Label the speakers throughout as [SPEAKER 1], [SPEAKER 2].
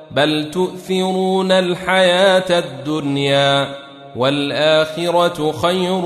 [SPEAKER 1] بل تؤثرون الحياة الدنيا والآخرة خير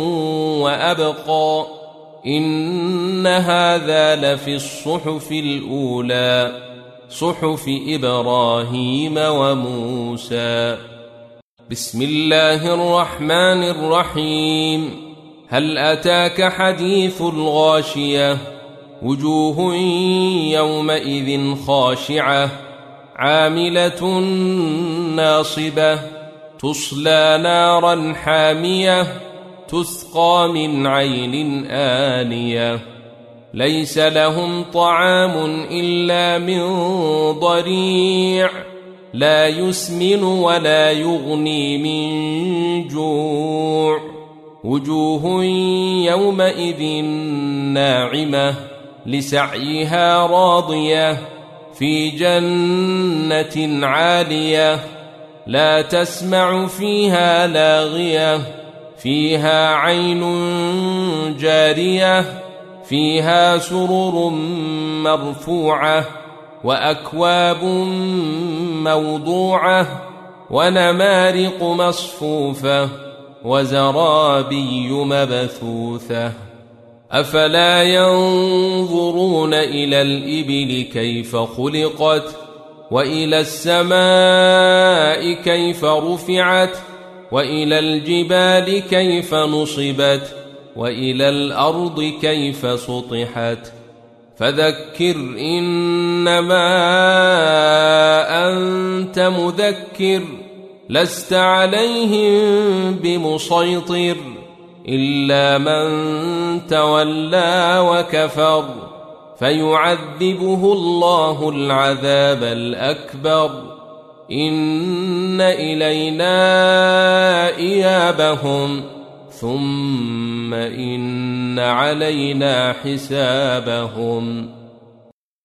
[SPEAKER 1] وأبقى إن هذا لفي الصحف الأولى صحف إبراهيم وموسى. بسم الله الرحمن الرحيم. هل أتاك حديث الغاشية وجوه يومئذ خاشعة عاملة ناصبة تصلى نارا حامية تسقى من عين آنية ليس لهم طعام إلا من ضريع لا يسمن ولا يغني من جوع وجوه يومئذ ناعمة لسعيها راضية في جنة عالية لا تسمع فيها لاغية فيها عين جارية فيها سرر مرفوعة وأكواب موضوعة ونمارق مصفوفة وزرابي مبثوثة أفلا ينظرون إلى الإبل كيف خلقت وإلى السماء كيف رفعت وإلى الجبال كيف نصبت وإلى الأرض كيف سطحت فذكر إنما أنت مذكر لست عليهم بمسيطر إلا من تولى وكفر فيعذبه الله العذاب الأكبر إن إلينا إيابهم ثم إن علينا حسابهم.